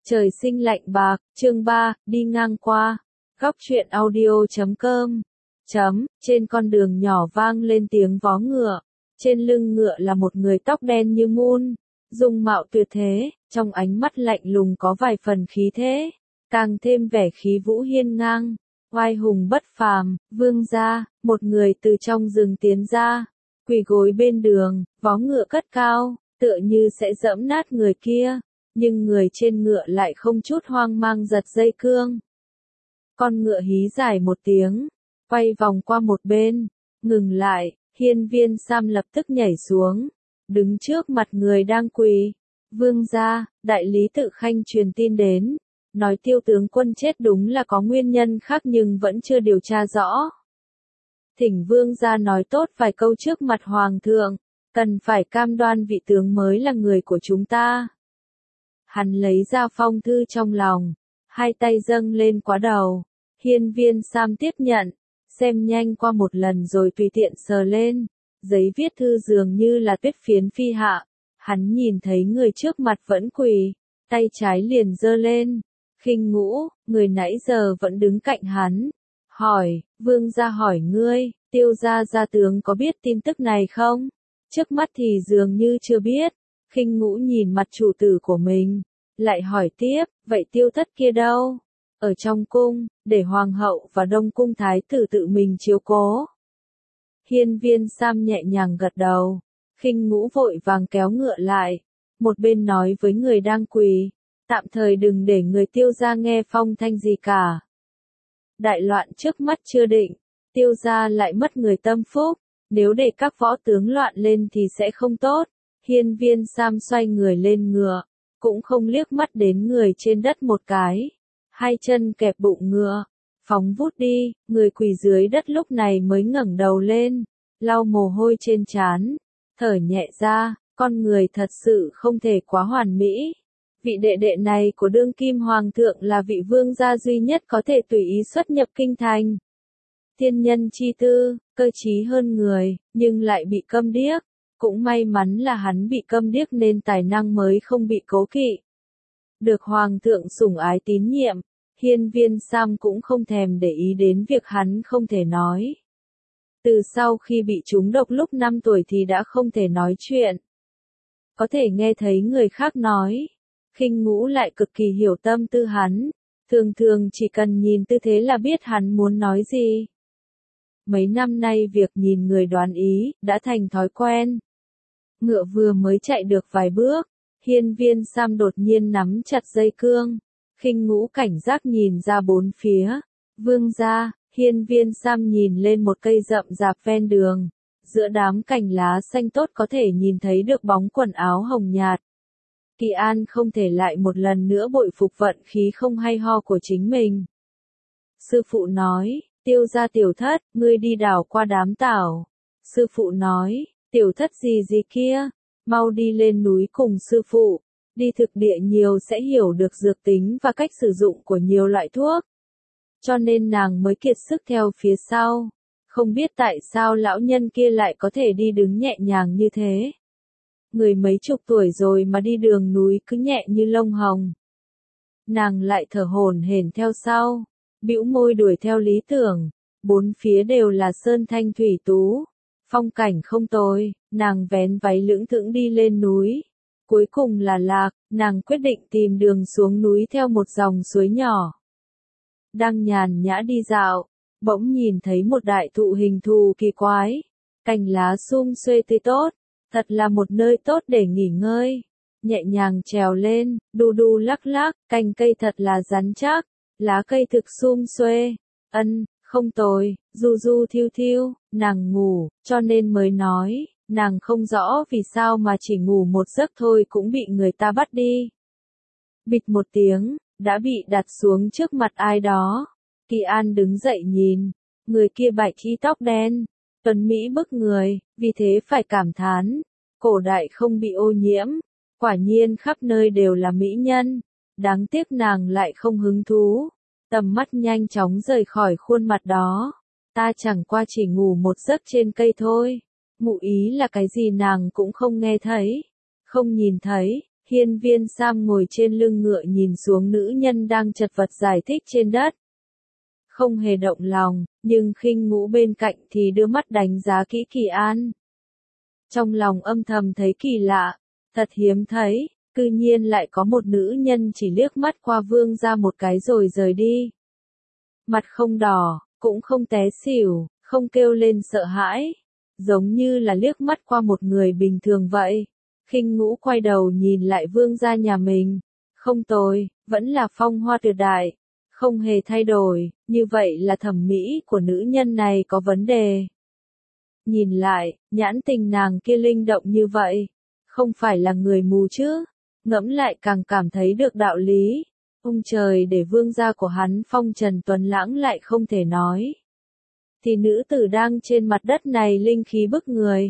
Trời sinh lạnh bạc, chương 3, đi ngang qua. Góc truyện audio.com. Trên con đường nhỏ vang lên tiếng vó ngựa. Trên lưng ngựa là một người tóc đen như mun, dung mạo tuyệt thế, trong ánh mắt lạnh lùng có vài phần khí thế, càng thêm vẻ khí vũ hiên ngang, oai hùng bất phàm. Vương gia, một người từ trong rừng tiến ra, quỳ gối bên đường, vó ngựa cất cao, tựa như sẽ giẫm nát người kia. Nhưng người trên ngựa lại không chút hoang mang giật dây cương. Con ngựa hí dài một tiếng, quay vòng qua một bên, ngừng lại, Hiên Viên Sam lập tức nhảy xuống, đứng trước mặt người đang quỳ. Vương gia, đại lý Tự Khanh truyền tin đến, nói Tiêu tướng quân chết đúng là có nguyên nhân khác nhưng vẫn chưa điều tra rõ. Thỉnh vương gia nói tốt vài câu trước mặt hoàng thượng, cần phải cam đoan vị tướng mới là người của chúng ta. Hắn lấy ra phong thư trong lòng, hai tay dâng lên quá đầu. Hiên Viên Sam tiếp nhận, xem nhanh qua một lần rồi tùy tiện sờ lên. Giấy viết thư dường như là tuyết phiến phi hạ. Hắn nhìn thấy người trước mặt vẫn quỳ, tay trái liền giơ lên. Khinh Ngũ, người nãy giờ vẫn đứng cạnh hắn, hỏi, vương gia hỏi ngươi, Tiêu gia gia tướng có biết tin tức này không? Trước mắt thì dường như chưa biết. Khinh Ngũ nhìn mặt chủ tử của mình, lại hỏi tiếp, vậy Tiêu thất kia đâu? Ở trong cung, để hoàng hậu và đông cung thái tử tự mình chiếu cố. Hiên Viên Sam nhẹ nhàng gật đầu. Khinh Ngũ vội vàng kéo ngựa lại, một bên nói với người đang quỳ, tạm thời đừng để người Tiêu gia nghe phong thanh gì cả. Đại loạn trước mắt chưa định, Tiêu gia lại mất người tâm phúc, nếu để các võ tướng loạn lên thì sẽ không tốt. Hiên Viên Sam xoay người lên ngựa, cũng không liếc mắt đến người trên đất một cái, hai chân kẹp bụng ngựa, phóng vút đi. Người quỳ dưới đất lúc này mới ngẩng đầu lên, lau mồ hôi trên trán, thở nhẹ ra, con người thật sự không thể quá hoàn mỹ. Vị đệ đệ này của đương kim hoàng thượng là vị vương gia duy nhất có thể tùy ý xuất nhập kinh thành. Thiên nhân chi tư, cơ trí hơn người, nhưng lại bị câm điếc. Cũng may mắn là hắn bị câm điếc nên tài năng mới không bị cố kỵ. Được hoàng thượng sủng ái tín nhiệm, Hiên Viên Sam cũng không thèm để ý đến việc hắn không thể nói. Từ sau khi bị trúng độc lúc 5 tuổi thì đã không thể nói chuyện. Có thể nghe thấy người khác nói. Khinh Ngũ lại cực kỳ hiểu tâm tư hắn, thường thường chỉ cần nhìn tư thế là biết hắn muốn nói gì. Mấy năm nay việc nhìn người đoán ý, đã thành thói quen. Ngựa vừa mới chạy được vài bước, Hiên Viên Sam đột nhiên nắm chặt dây cương. Khinh Ngũ cảnh giác nhìn ra bốn phía. Vương gia, Hiên Viên Sam nhìn lên một cây rậm rạp ven đường. Giữa đám cành lá xanh tốt có thể nhìn thấy được bóng quần áo hồng nhạt. Kỳ An không thể lại một lần nữa bội phục vận khí không hay ho của chính mình. Sư phụ nói, Tiêu gia tiểu thất, ngươi đi đào qua đám tảo. Sư phụ nói, tiểu thất gì gì kia, mau đi lên núi cùng sư phụ, đi thực địa nhiều sẽ hiểu được dược tính và cách sử dụng của nhiều loại thuốc. Cho nên nàng mới kiệt sức theo phía sau, không biết tại sao lão nhân kia lại có thể đi đứng nhẹ nhàng như thế. Người mấy chục tuổi rồi mà đi đường núi cứ nhẹ như lông hồng. Nàng lại thở hổn hển theo sau, bĩu môi đuổi theo lý tưởng, bốn phía đều là sơn thanh thủy tú, phong cảnh không tồi. Nàng vén váy lững thững đi lên núi, cuối cùng là lạc. Nàng quyết định tìm đường xuống núi theo một dòng suối nhỏ. Đang nhàn nhã đi dạo, bỗng nhìn thấy một đại thụ hình thù kỳ quái, cành lá sum xuê tươi tốt, thật là một nơi tốt để nghỉ ngơi. Nhẹ nhàng trèo lên, đu đu lắc lắc, cành cây thật là rắn chắc, lá cây thực sum xuê. Không tồi. Du du thiêu thiêu. Nàng ngủ, cho nên mới nói, nàng không rõ vì sao mà chỉ ngủ một giấc thôi cũng bị người ta bắt đi. Bịch một tiếng, đã bị đặt xuống trước mặt ai đó. Kỳ An đứng dậy nhìn, người kia bạch y tóc đen, tuấn mỹ bức người, vì thế phải cảm thán, cổ đại không bị ô nhiễm, quả nhiên khắp nơi đều là mỹ nhân. Đáng tiếc nàng lại không hứng thú, tầm mắt nhanh chóng rời khỏi khuôn mặt đó. Ta chẳng qua chỉ ngủ một giấc trên cây thôi. Ngụ ý là cái gì nàng cũng không nghe thấy, không nhìn thấy. Hiên Viên Sam ngồi trên lưng ngựa nhìn xuống nữ nhân đang chật vật giải thích trên đất. Không hề động lòng, nhưng Khinh Ngũ bên cạnh thì đưa mắt đánh giá kỹ Kỳ An. Trong lòng âm thầm thấy kỳ lạ, thật hiếm thấy, cư nhiên lại có một nữ nhân chỉ liếc mắt qua Vương gia một cái rồi rời đi. Mặt không đỏ, cũng không té xỉu, không kêu lên sợ hãi, giống như là liếc mắt qua một người bình thường vậy. Khinh Ngũ quay đầu nhìn lại Vương gia nhà mình, không tồi, vẫn là phong hoa tuyệt đại, không hề thay đổi, như vậy là thẩm mỹ của nữ nhân này có vấn đề. Nhìn lại, nhãn tình nàng kia linh động như vậy, không phải là người mù chứ, ngẫm lại càng cảm thấy được đạo lý. Ông trời để vương gia của hắn phong trần tuấn lãng lại không thể nói. Thì nữ tử đang trên mặt đất này linh khí bức người.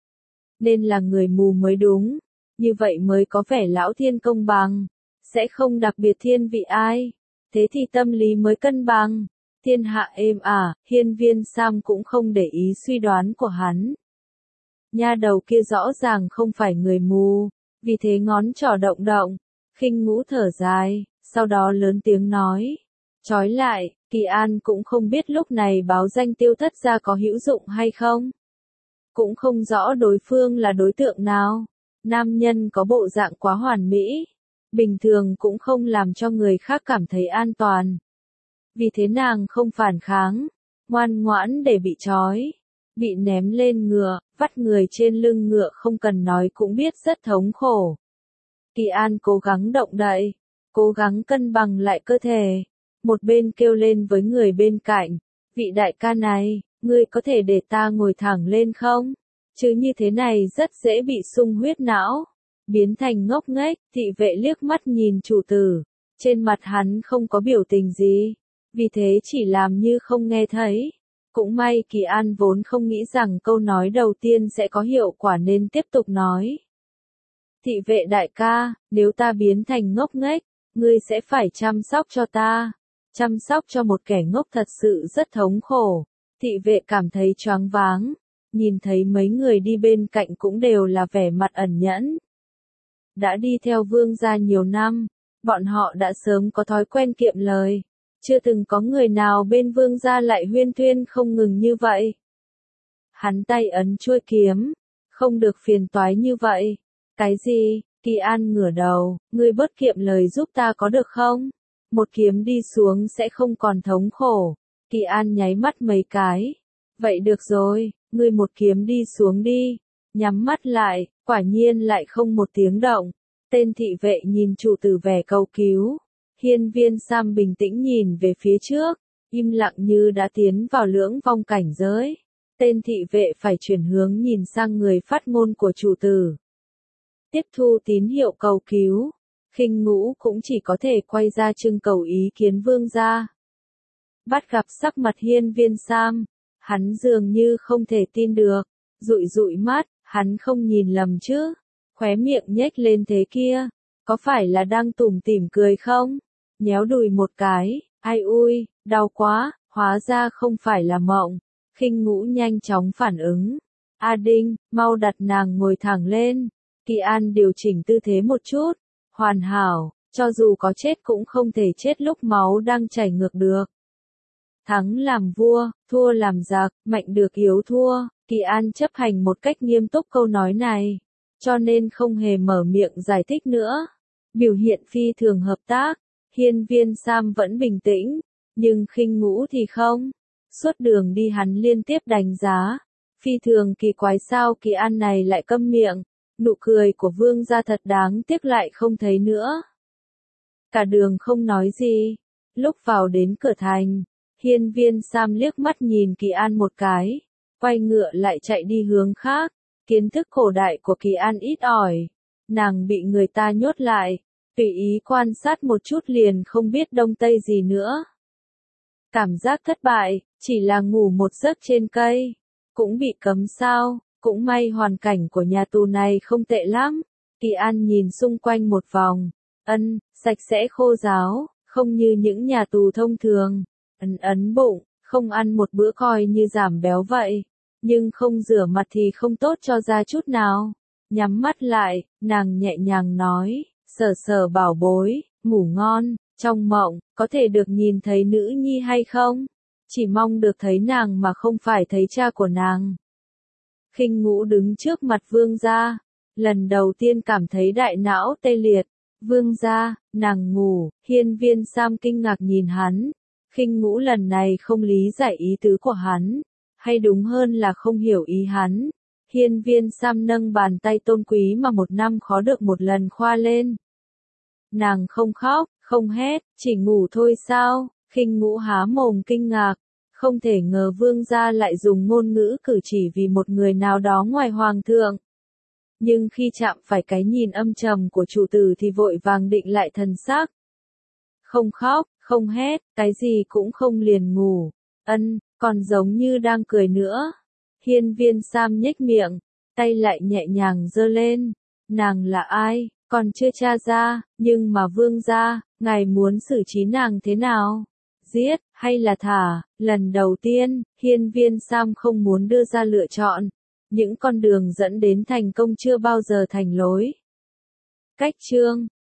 Nên là người mù mới đúng, như vậy mới có vẻ lão thiên công bằng, sẽ không đặc biệt thiên vị ai, thế thì tâm lý mới cân bằng. Thiên hạ êm ả, Hiên Viên Sam cũng không để ý suy đoán của hắn. Nha đầu kia rõ ràng không phải người mù, vì thế ngón trỏ động động, Khinh Ngũ thở dài, sau đó lớn tiếng nói. Trói lại, Kỳ An cũng không biết lúc này báo danh Tiêu Thất gia có hữu dụng hay không. Cũng không rõ đối phương là đối tượng nào. Nam nhân có bộ dạng quá hoàn mỹ, bình thường cũng không làm cho người khác cảm thấy an toàn. Vì thế nàng không phản kháng, ngoan ngoãn để bị trói, bị ném lên ngựa, vắt người trên lưng ngựa không cần nói cũng biết rất thống khổ. Kỳ An cố gắng động đậy, cố gắng cân bằng lại cơ thể, một bên kêu lên với người bên cạnh, vị đại ca này, ngươi có thể để ta ngồi thẳng lên không? Chứ như thế này rất dễ bị sung huyết não, biến thành ngốc nghếch. Thị vệ liếc mắt nhìn chủ tử, trên mặt hắn không có biểu tình gì, vì thế chỉ làm như không nghe thấy. Cũng may Kỳ An vốn không nghĩ rằng câu nói đầu tiên sẽ có hiệu quả nên tiếp tục nói. Thị vệ đại ca, nếu ta biến thành ngốc nghếch, ngươi sẽ phải chăm sóc cho ta. Chăm sóc cho một kẻ ngốc thật sự rất thống khổ. Thị vệ cảm thấy choáng váng, nhìn thấy mấy người đi bên cạnh cũng đều là vẻ mặt ẩn nhẫn. Đã đi theo vương gia nhiều năm, bọn họ đã sớm có thói quen kiệm lời. Chưa từng có người nào bên vương gia lại huyên thuyên không ngừng như vậy. Hắn tay ấn chuôi kiếm, không được phiền toái như vậy. Cái gì? Kỳ An ngửa đầu, ngươi bớt kiệm lời giúp ta có được không? Một kiếm đi xuống sẽ không còn thống khổ. Kỳ An nháy mắt mấy cái. Vậy được rồi, ngươi một kiếm đi xuống đi. Nhắm mắt lại, quả nhiên lại không một tiếng động. Tên thị vệ nhìn chủ tử vẻ cầu cứu. Hiên Viên Sam bình tĩnh nhìn về phía trước, im lặng như đã tiến vào lưỡng vong cảnh giới. Tên thị vệ phải chuyển hướng nhìn sang người phát ngôn của chủ tử. Tiếp thu tín hiệu cầu cứu, Khinh Ngũ cũng chỉ có thể quay ra trưng cầu ý kiến vương gia. Bắt gặp sắc mặt Hiên Viên Sam, hắn dường như không thể tin được, dụi dụi mắt, hắn không nhìn lầm chứ, khóe miệng nhếch lên thế kia, có phải là đang tủm tỉm cười không? Nhéo đùi một cái, ai ui, đau quá, hóa ra không phải là mộng. Khinh Ngũ nhanh chóng phản ứng. A Đinh, mau đặt nàng ngồi thẳng lên. Kỳ An điều chỉnh tư thế một chút. Hoàn hảo, cho dù có chết cũng không thể chết lúc máu đang chảy ngược được. Thắng làm vua, thua làm giặc, mạnh được yếu thua. Kỳ An chấp hành một cách nghiêm túc câu nói này, cho nên không hề mở miệng giải thích nữa. Biểu hiện phi thường hợp tác. Hiên Viên Sam vẫn bình tĩnh, nhưng Khinh Ngũ thì không. Suốt đường đi hắn liên tiếp đánh giá. Phi thường kỳ quái sao Kỳ An này lại câm miệng. Nụ cười của vương gia thật đáng tiếc lại không thấy nữa. Cả đường không nói gì. Lúc vào đến cửa thành, Hiên Viên Sam liếc mắt nhìn Kỳ An một cái, quay ngựa lại chạy đi hướng khác. Kiến thức cổ đại của Kỳ An ít ỏi, nàng bị người ta nhốt lại, tùy ý quan sát một chút liền không biết đông tây gì nữa. Cảm giác thất bại, chỉ là ngủ một giấc trên cây, cũng bị cấm sao, cũng may hoàn cảnh của nhà tù này không tệ lắm. Kỳ An nhìn xung quanh một vòng, sạch sẽ khô ráo, không như những nhà tù thông thường, ấn bụng, không ăn một bữa coi như giảm béo vậy, nhưng không rửa mặt thì không tốt cho da chút nào. Nhắm mắt lại, nàng nhẹ nhàng nói, Sở Sở bảo bối, ngủ ngon, trong mộng, có thể được nhìn thấy nữ nhi hay không? Chỉ mong được thấy nàng mà không phải thấy cha của nàng. Khinh Ngũ đứng trước mặt Vương gia, lần đầu tiên cảm thấy đại não tê liệt. Vương gia, nàng ngủ, Hiên Viên Sam kinh ngạc nhìn hắn. Khinh Ngũ lần này không lý giải ý tứ của hắn, hay đúng hơn là không hiểu ý hắn. Hiên Viên Sam nâng bàn tay tôn quý mà một năm khó được một lần khoa lên. Nàng không khóc, không hét, chỉ ngủ thôi sao? Khinh Ngũ há mồm kinh ngạc, không thể ngờ Vương gia lại dùng ngôn ngữ cử chỉ vì một người nào đó ngoài hoàng thượng. Nhưng khi chạm phải cái nhìn âm trầm của chủ tử thì vội vàng định lại thần sắc. Không khóc, không hét, cái gì cũng không liền ngủ. Còn giống như đang cười nữa. Hiên Viên Sam nhếch miệng, tay lại nhẹ nhàng giơ lên. Nàng là ai, còn chưa tra ra, nhưng mà Vương gia, ngài muốn xử trí nàng thế nào? Giết, hay là thả? Lần đầu tiên, Hiên Viên Sam không muốn đưa ra lựa chọn. Những con đường dẫn đến thành công chưa bao giờ thành lối. Cách chương